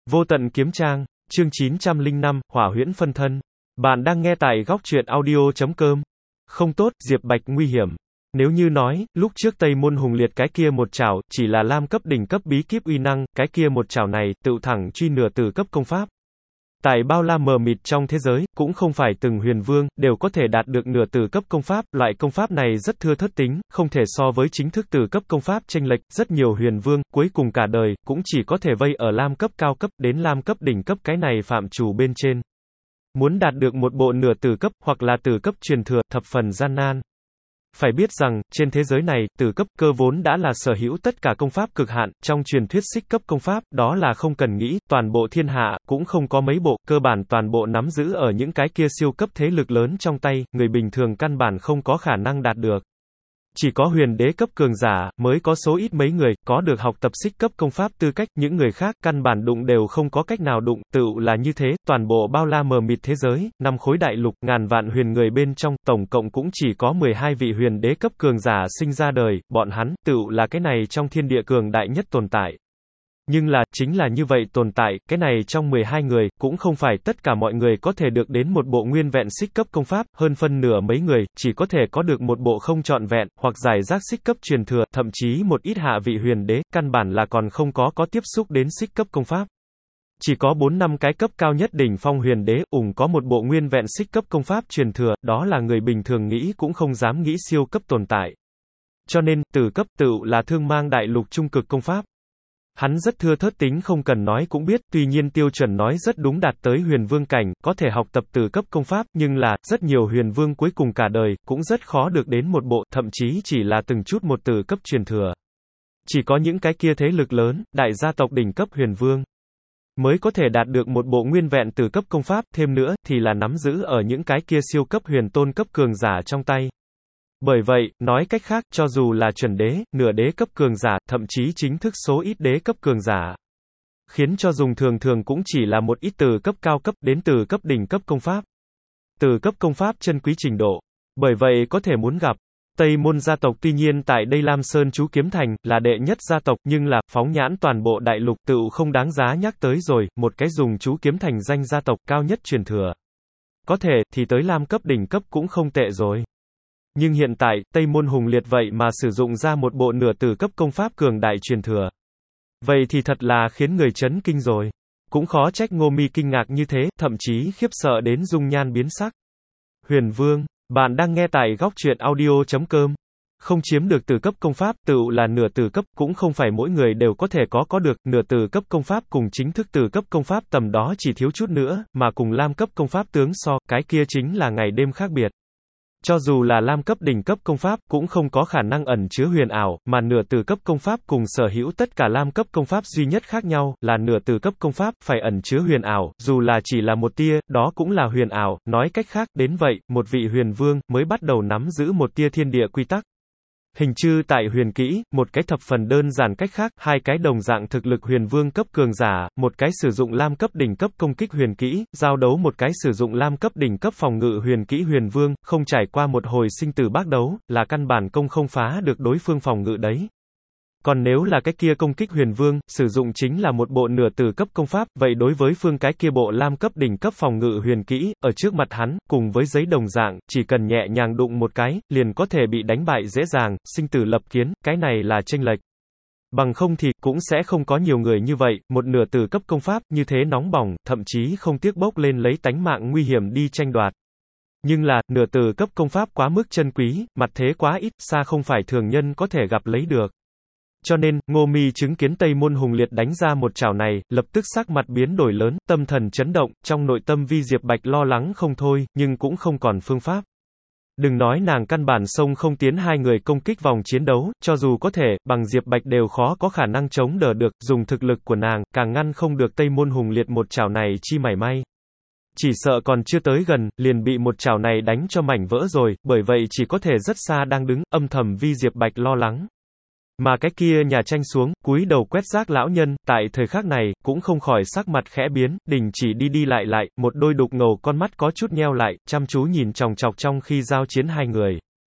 Vô tận kiếm trang, chương 905, hỏa huyễn phân thân. Bạn đang nghe tại góc truyện audio.com. Không tốt, Diệp Bạch nguy hiểm. Nếu như nói, lúc trước Tây Môn Hùng Liệt cái kia một chảo, chỉ là lam cấp đỉnh cấp bí kíp uy năng, cái kia một chảo này, tựu thẳng truy nửa tử cấp công pháp. Tại bao la mờ mịt trong thế giới, cũng không phải từng huyền vương, đều có thể đạt được nửa tử cấp công pháp, loại công pháp này rất thưa thớt tính, không thể so với chính thức tử cấp công pháp chênh lệch, rất nhiều huyền vương, cuối cùng cả đời, cũng chỉ có thể vây ở lam cấp cao cấp, đến lam cấp đỉnh cấp cái này phạm trù bên trên. Muốn đạt được một bộ nửa tử cấp, hoặc là tử cấp truyền thừa, thập phần gian nan. Phải biết rằng, trên thế giới này, tử cấp, cơ vốn đã là sở hữu tất cả công pháp cực hạn, trong truyền thuyết xích cấp công pháp, đó là không cần nghĩ, toàn bộ thiên hạ, cũng không có mấy bộ, cơ bản toàn bộ nắm giữ ở những cái kia siêu cấp thế lực lớn trong tay, người bình thường căn bản không có khả năng đạt được. Chỉ có huyền đế cấp cường giả, mới có số ít mấy người, có được học tập xích cấp công pháp tư cách, những người khác, căn bản đụng đều không có cách nào đụng, tựu là như thế, toàn bộ bao la mờ mịt thế giới, năm khối đại lục, ngàn vạn huyền người bên trong, tổng cộng cũng chỉ có 12 vị huyền đế cấp cường giả sinh ra đời, bọn hắn, tựu là cái này trong thiên địa cường đại nhất tồn tại. Nhưng là, chính là như vậy tồn tại, cái này trong 12 người, cũng không phải tất cả mọi người có thể được đến một bộ nguyên vẹn xích cấp công pháp, hơn phân nửa mấy người, chỉ có thể có được một bộ không trọn vẹn, hoặc giải rác xích cấp truyền thừa, thậm chí một ít hạ vị huyền đế, căn bản là còn không có tiếp xúc đến xích cấp công pháp. Chỉ có 4-5 cái cấp cao nhất đỉnh phong huyền đế, có một bộ nguyên vẹn xích cấp công pháp truyền thừa, đó là người bình thường nghĩ cũng không dám nghĩ siêu cấp tồn tại. Cho nên, tử cấp tựu là thương mang đại lục trung cực công pháp. Hắn rất thưa thớt tính không cần nói cũng biết, tuy nhiên tiêu chuẩn nói rất đúng đạt tới huyền vương cảnh, có thể học tập tử cấp công pháp, nhưng là, rất nhiều huyền vương cuối cùng cả đời, cũng rất khó được đến một bộ, thậm chí chỉ là từng chút một tử cấp truyền thừa. Chỉ có những cái kia thế lực lớn, đại gia tộc đỉnh cấp huyền vương, mới có thể đạt được một bộ nguyên vẹn tử cấp công pháp, thêm nữa, thì là nắm giữ ở những cái kia siêu cấp huyền tôn cấp cường giả trong tay. Bởi vậy, nói cách khác, cho dù là chuẩn đế, nửa đế cấp cường giả, thậm chí chính thức số ít đế cấp cường giả, khiến cho dùng thường thường cũng chỉ là một ít từ cấp cao cấp đến từ cấp đỉnh cấp công pháp. Từ cấp công pháp chân quý trình độ. Bởi vậy có thể muốn gặp Tây Môn gia tộc, tuy nhiên tại đây Lam Sơn Chú Kiếm Thành là đệ nhất gia tộc, nhưng là phóng nhãn toàn bộ đại lục tựu không đáng giá nhắc tới rồi, một cái dùng Chú Kiếm Thành danh gia tộc cao nhất truyền thừa. Có thể thì tới Lam cấp đỉnh cấp cũng không tệ rồi. Nhưng hiện tại, Tây Môn Hùng Liệt vậy mà sử dụng ra một bộ nửa tử cấp công pháp cường đại truyền thừa. Vậy thì thật là khiến người chấn kinh rồi. Cũng khó trách Ngô Mi kinh ngạc như thế, thậm chí khiếp sợ đến dung nhan biến sắc. Huyền Vương, bạn đang nghe tại góc truyện audio.com. Không chiếm được tử cấp công pháp, tựu là nửa tử cấp, cũng không phải mỗi người đều có thể có được, nửa tử cấp công pháp cùng chính thức tử cấp công pháp tầm đó chỉ thiếu chút nữa, mà cùng lam cấp công pháp tướng so, cái kia chính là ngày đêm khác biệt. Cho dù là lam cấp đỉnh cấp công pháp, cũng không có khả năng ẩn chứa huyền ảo, mà nửa tử cấp công pháp cùng sở hữu tất cả lam cấp công pháp duy nhất khác nhau, là nửa tử cấp công pháp, phải ẩn chứa huyền ảo, dù là chỉ là một tia, đó cũng là huyền ảo, nói cách khác, đến vậy, một vị huyền vương, mới bắt đầu nắm giữ một tia thiên địa quy tắc. Hình chư tại huyền kỹ, một cái thập phần đơn giản cách khác, hai cái đồng dạng thực lực huyền vương cấp cường giả, một cái sử dụng lam cấp đỉnh cấp công kích huyền kỹ, giao đấu một cái sử dụng lam cấp đỉnh cấp phòng ngự huyền kỹ huyền vương, không trải qua một hồi sinh tử bác đấu, là căn bản công không phá được đối phương phòng ngự đấy. Còn nếu là cái kia công kích huyền vương, sử dụng chính là một bộ nửa tử cấp công pháp, vậy đối với phương cái kia bộ lam cấp đỉnh cấp phòng ngự huyền kỹ, ở trước mặt hắn, cùng với giấy đồng dạng, chỉ cần nhẹ nhàng đụng một cái, liền có thể bị đánh bại dễ dàng, sinh tử lập kiến, cái này là chênh lệch. Bằng không thì, cũng sẽ không có nhiều người như vậy, một nửa tử cấp công pháp, như thế nóng bỏng, thậm chí không tiếc bốc lên lấy tánh mạng nguy hiểm đi tranh đoạt. Nhưng là, nửa tử cấp công pháp quá mức chân quý, mặt thế quá ít, xa không phải thường nhân có thể gặp lấy được. Cho nên, Ngô Mi chứng kiến Tây Môn Hùng Liệt đánh ra một chảo này, lập tức sắc mặt biến đổi lớn, tâm thần chấn động, trong nội tâm Vi Diệp Bạch lo lắng không thôi, nhưng cũng không còn phương pháp. Đừng nói nàng căn bản xông không tiến hai người công kích vòng chiến đấu, cho dù có thể, bằng Diệp Bạch đều khó có khả năng chống đỡ được, dùng thực lực của nàng, càng ngăn không được Tây Môn Hùng Liệt một chảo này chi mảy may. Chỉ sợ còn chưa tới gần, liền bị một chảo này đánh cho mảnh vỡ rồi, bởi vậy chỉ có thể rất xa đang đứng, âm thầm Vi Diệp Bạch lo lắng. Mà cái kia nhà tranh xuống, cúi đầu quét rác lão nhân, tại thời khắc này, cũng không khỏi sắc mặt khẽ biến, đình chỉ đi lại, một đôi đục ngầu con mắt có chút nheo lại, chăm chú nhìn chòng chọc trong khi giao chiến hai người.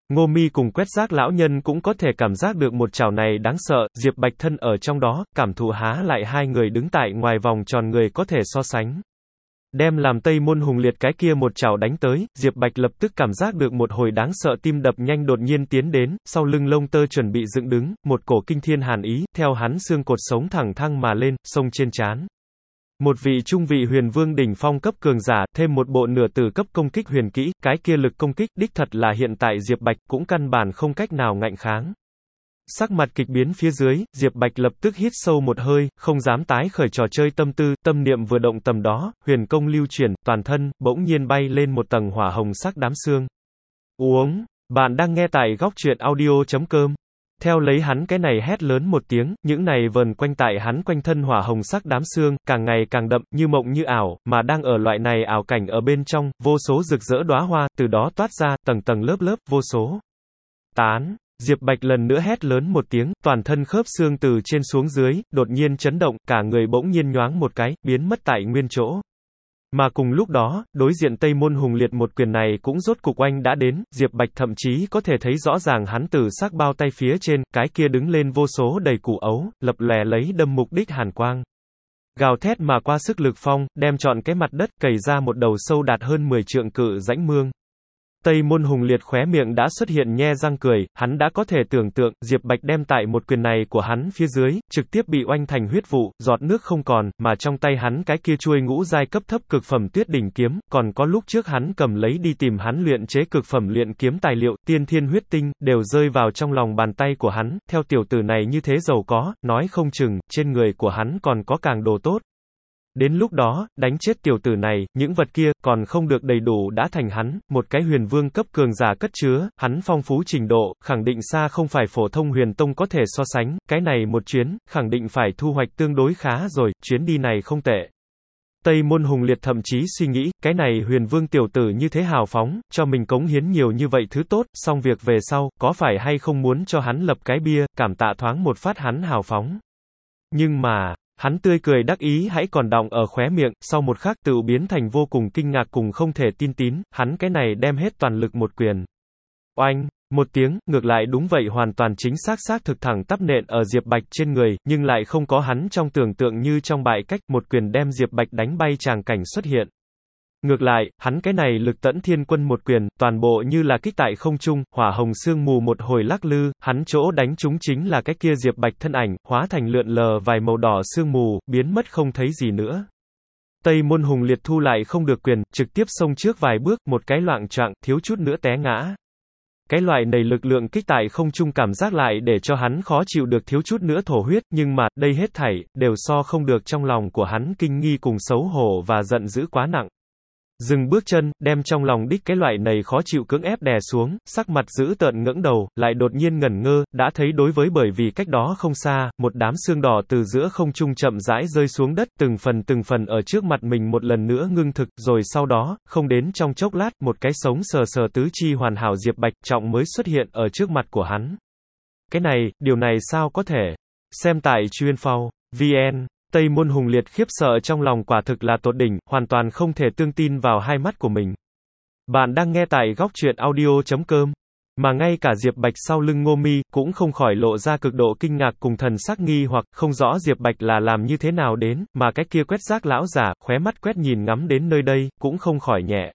Ngô Mi cùng Quét Rác lão nhân cũng có thể cảm giác được một chảo này đáng sợ, Diệp Bạch thân ở trong đó, cảm thụ há lại hai người đứng tại ngoài vòng tròn người có thể so sánh. Đem làm Tây Môn Hùng Liệt cái kia một chảo đánh tới, Diệp Bạch lập tức cảm giác được một hồi đáng sợ tim đập nhanh đột nhiên tiến đến, sau lưng lông tơ chuẩn bị dựng đứng, một cổ kinh thiên hàn ý, theo hắn xương cột sống thẳng thăng mà lên, xông trên trán. Một vị trung vị huyền vương đỉnh phong cấp cường giả, thêm một bộ nửa tử cấp công kích huyền kỹ, cái kia lực công kích, đích thật là hiện tại Diệp Bạch cũng căn bản không cách nào ngạnh kháng. Sắc mặt kịch biến phía dưới, Diệp Bạch lập tức hít sâu một hơi, không dám tái khởi trò chơi tâm tư, tâm niệm vừa động tầm đó, huyền công lưu chuyển, toàn thân, bỗng nhiên bay lên một tầng hỏa hồng sắc đám xương. Uống, bạn đang nghe tại góc truyện audio.com. Theo lấy hắn cái này hét lớn một tiếng, những này vờn quanh tại hắn quanh thân hỏa hồng sắc đám xương, càng ngày càng đậm, như mộng như ảo, mà đang ở loại này ảo cảnh ở bên trong, vô số rực rỡ đóa hoa, từ đó toát ra, tầng tầng lớp lớp, vô số. Tán. Diệp Bạch lần nữa hét lớn một tiếng, toàn thân khớp xương từ trên xuống dưới, đột nhiên chấn động, cả người bỗng nhiên nhoáng một cái, biến mất tại nguyên chỗ. Mà cùng lúc đó, đối diện Tây Môn Hùng Liệt một quyền này cũng rốt cục oanh đã đến, Diệp Bạch thậm chí có thể thấy rõ ràng hắn từ xác bao tay phía trên, cái kia đứng lên vô số đầy củ ấu, lập lòe lấy đâm mục đích hàn quang. Gào thét mà qua sức lực phong, đem trọn cái mặt đất cày ra một đầu sâu đạt hơn 10 trượng cự rãnh mương. Tây Môn Hùng Liệt khóe miệng đã xuất hiện nhe răng cười, hắn đã có thể tưởng tượng, Diệp Bạch đem tại một quyền này của hắn phía dưới, trực tiếp bị oanh thành huyết vụ, giọt nước không còn, mà trong tay hắn cái kia chuôi ngũ giai cấp thấp cực phẩm tuyết đỉnh kiếm, còn có lúc trước hắn cầm lấy đi tìm hắn luyện chế cực phẩm luyện kiếm tài liệu, tiên thiên huyết tinh, đều rơi vào trong lòng bàn tay của hắn, theo tiểu tử này như thế giàu có, nói không chừng, trên người của hắn còn có càng đồ tốt. Đến lúc đó, đánh chết tiểu tử này, những vật kia, còn không được đầy đủ đã thành hắn, một cái huyền vương cấp cường giả cất chứa, hắn phong phú trình độ, khẳng định xa không phải phổ thông huyền tông có thể so sánh, cái này một chuyến, khẳng định phải thu hoạch tương đối khá rồi, chuyến đi này không tệ. Tây Môn Hùng Liệt thậm chí suy nghĩ, cái này huyền vương tiểu tử như thế hào phóng, cho mình cống hiến nhiều như vậy thứ tốt, xong việc về sau, có phải hay không muốn cho hắn lập cái bia, cảm tạ thoáng một phát hắn hào phóng. Nhưng mà, hắn tươi cười đắc ý hãy còn đọng ở khóe miệng, sau một khắc tự biến thành vô cùng kinh ngạc cùng không thể tin tín, hắn cái này đem hết toàn lực một quyền. Oanh, một tiếng, ngược lại đúng vậy hoàn toàn chính xác thực thẳng tắp nện ở Diệp Bạch trên người, nhưng lại không có hắn trong tưởng tượng như trong bại cách, một quyền đem Diệp Bạch đánh bay tràng cảnh xuất hiện. Ngược lại, hắn cái này lực tẫn thiên quân một quyền, toàn bộ như là kích tại không trung, hỏa hồng sương mù một hồi lắc lư, hắn chỗ đánh trúng chính là cái kia Diệp Bạch thân ảnh, hóa thành lượn lờ vài màu đỏ sương mù, biến mất không thấy gì nữa. Tây Môn Hùng Liệt thu lại không được quyền, trực tiếp xông trước vài bước, một cái loạng choạng, thiếu chút nữa té ngã. Cái loại này lực lượng kích tại không trung cảm giác lại để cho hắn khó chịu được thiếu chút nữa thổ huyết, nhưng mà, đây hết thảy, đều so không được trong lòng của hắn kinh nghi cùng xấu hổ và giận dữ quá nặng. Dừng bước chân, đem trong lòng đích cái loại này khó chịu cưỡng ép đè xuống, sắc mặt dữ tợn ngẩng đầu, lại đột nhiên ngẩn ngơ, đã thấy đối với bởi vì cách đó không xa, một đám xương đỏ từ giữa không trung chậm rãi rơi xuống đất, từng phần ở trước mặt mình một lần nữa ngưng thực, rồi sau đó, không đến trong chốc lát, một cái sống sờ sờ tứ chi hoàn hảo Diệp Bạch trọng mới xuất hiện ở trước mặt của hắn. Cái này, điều này sao có thể? Xem tại chuyên phao, VN. Tây Môn Hùng Liệt khiếp sợ trong lòng quả thực là tột đỉnh, hoàn toàn không thể tương tin vào hai mắt của mình. Bạn đang nghe tại góc truyện audio.com. Mà ngay cả Diệp Bạch sau lưng Ngô Mi, cũng không khỏi lộ ra cực độ kinh ngạc cùng thần sắc nghi hoặc, không rõ Diệp Bạch là làm như thế nào đến, mà cái kia Quét Rác lão giả, khóe mắt quét nhìn ngắm đến nơi đây, cũng không khỏi nhẹ.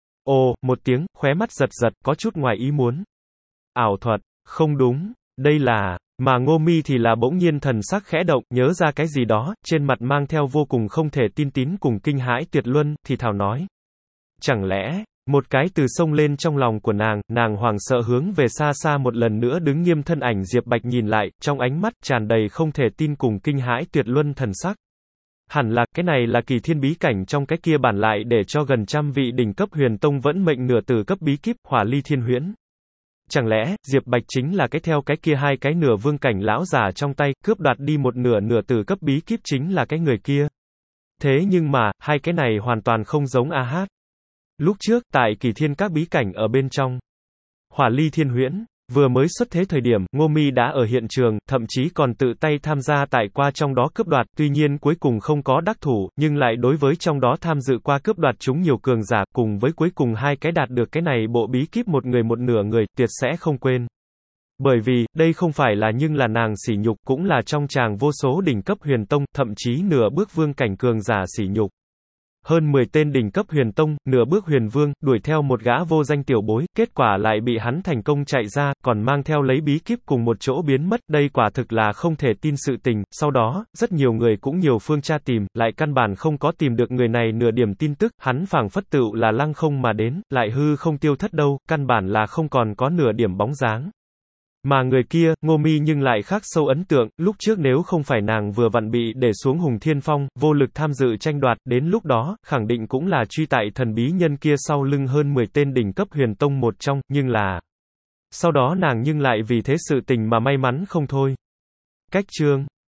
Ồ, một tiếng, khóe mắt giật, có chút ngoài ý muốn. Ảo thuật, không đúng, đây là... Mà Ngô Mi thì là bỗng nhiên thần sắc khẽ động, nhớ ra cái gì đó, trên mặt mang theo vô cùng không thể tin tín cùng kinh hãi tuyệt luân, thì thào nói. Chẳng lẽ, một cái từ sông lên trong lòng của nàng hoảng sợ hướng về xa xa một lần nữa đứng nghiêm thân ảnh Diệp Bạch nhìn lại, trong ánh mắt tràn đầy không thể tin cùng kinh hãi tuyệt luân thần sắc. Hẳn là, cái này là kỳ thiên bí cảnh trong cái kia bản lại để cho gần trăm vị đỉnh cấp huyền tông vẫn mệnh nửa tử cấp bí kíp, hỏa ly thiên huyễn. Chẳng lẽ, Diệp Bạch chính là cái theo cái kia hai cái nửa vương cảnh lão giả trong tay, cướp đoạt đi một nửa tử cấp bí kíp chính là cái người kia. Thế nhưng mà, hai cái này hoàn toàn không giống a hát. Lúc trước, tại kỳ thiên các bí cảnh ở bên trong, hỏa ly thiên huyễn, Vừa mới xuất thế thời điểm, Ngô Mi đã ở hiện trường, thậm chí còn tự tay tham gia tại qua trong đó cướp đoạt, tuy nhiên cuối cùng không có đắc thủ, nhưng lại đối với trong đó tham dự qua cướp đoạt chúng nhiều cường giả, cùng với cuối cùng hai cái đạt được cái này bộ bí kíp một người một nửa người, tuyệt sẽ không quên. Bởi vì, đây không phải là nhưng là nàng sỉ nhục, cũng là trong tràng vô số đỉnh cấp huyền tông, thậm chí nửa bước vương cảnh cường giả sỉ nhục. Hơn 10 tên đỉnh cấp huyền tông, nửa bước huyền vương, đuổi theo một gã vô danh tiểu bối, kết quả lại bị hắn thành công chạy ra, còn mang theo lấy bí kíp cùng một chỗ biến mất, đây quả thực là không thể tin sự tình. Sau đó, rất nhiều người cũng nhiều phương tra tìm, lại căn bản không có tìm được người này nửa điểm tin tức, hắn phảng phất tựu là lăng không mà đến, lại hư không tiêu thất đâu, căn bản là không còn có nửa điểm bóng dáng. Mà người kia, Ngô Mi nhưng lại khác sâu ấn tượng, lúc trước nếu không phải nàng vừa vặn bị để xuống Hùng Thiên Phong, vô lực tham dự tranh đoạt, đến lúc đó, khẳng định cũng là truy tại thần bí nhân kia sau lưng hơn 10 tên đỉnh cấp huyền tông một trong, nhưng là... Sau đó nàng nhưng lại vì thế sự tình mà may mắn không thôi. Cách chương